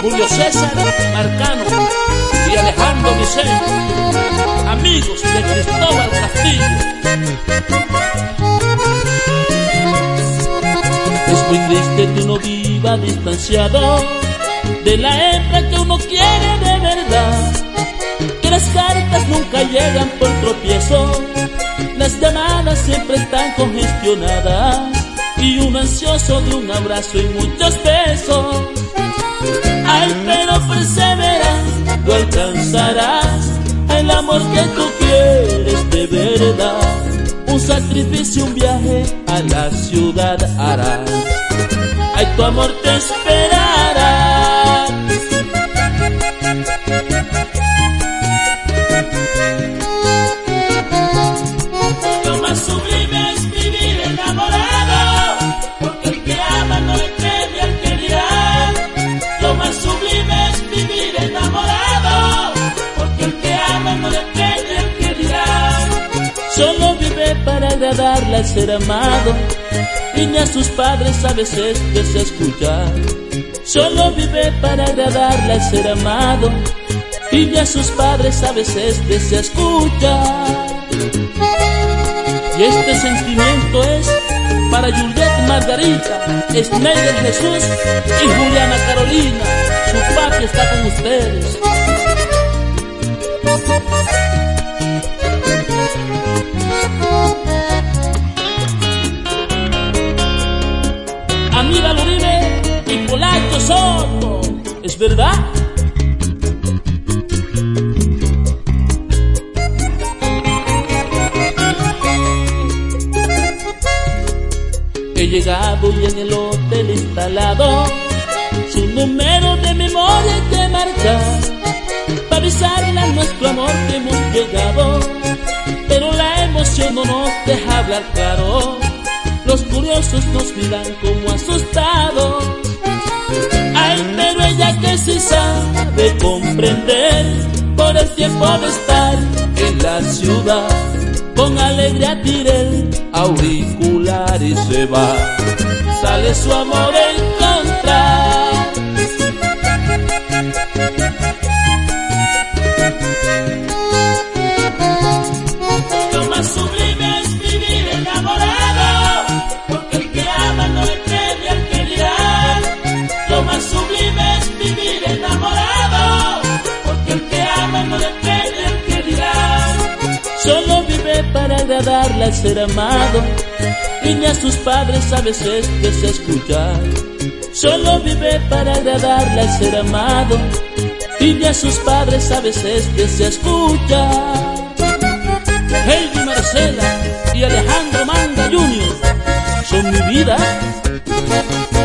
Julio César Marcano y Alejandro Vicente, amigos de Cristóbal Castillo. Es muy triste que uno viva distanciado de la hembra que uno quiere de verdad, que las cartas nunca llegan por tropiezo, las llamadas siempre están congestionadas y uno ansioso de un abrazo y muchos besos. Ay, pero persevera, tú alcanzarás el amor que tú quieres de verdad. Un sacrificio, un viaje a la ciudad harás. Ay, tu amor te esperará. Lo más sublime es vivir enamorado, porque el que ama no le teme al que dirá. Lo más sublime es vivir enamorado, porque el que ama no le teme al que dirá. Solo vive para agradarle al ser amado, y ni a sus padres a veces desea escuchar. Solo vive para agradarle al ser amado, y ni a sus padres a veces desea escuchar. Y este sentimiento es para Juliet Margarita, Esmeider Jesús y Juliana Carolina. Su papi está con ustedes. Aníbal Uribe y Polacho Soto, ¿es verdad? He llegado y en el hotel instalado su número de memoria hay que marcar para avisarle a nuestro amor que hemos llegado, pero la emoción no nos deja hablar claro. Los curiosos nos miran como asustados. Ay, pero ella que sí sabe comprender por el tiempo de estar en la ciudad, con alegría tira el auricular y se va. Sale su amor a encontrar. Lo más sublime es vivir enamorado, porque el que ama no le teme al que dirá. Lo más sublime es vivir enamorado, porque el que ama no le teme al que dirá. Solo vive para agradarle al ser amado, y ni a sus padres a veces desea escuchar. Solo vive para agradarle al ser amado, y ni a sus padres a veces desea escuchar. Heidi Marcela y Alejandro Manga Jr. son mi vida.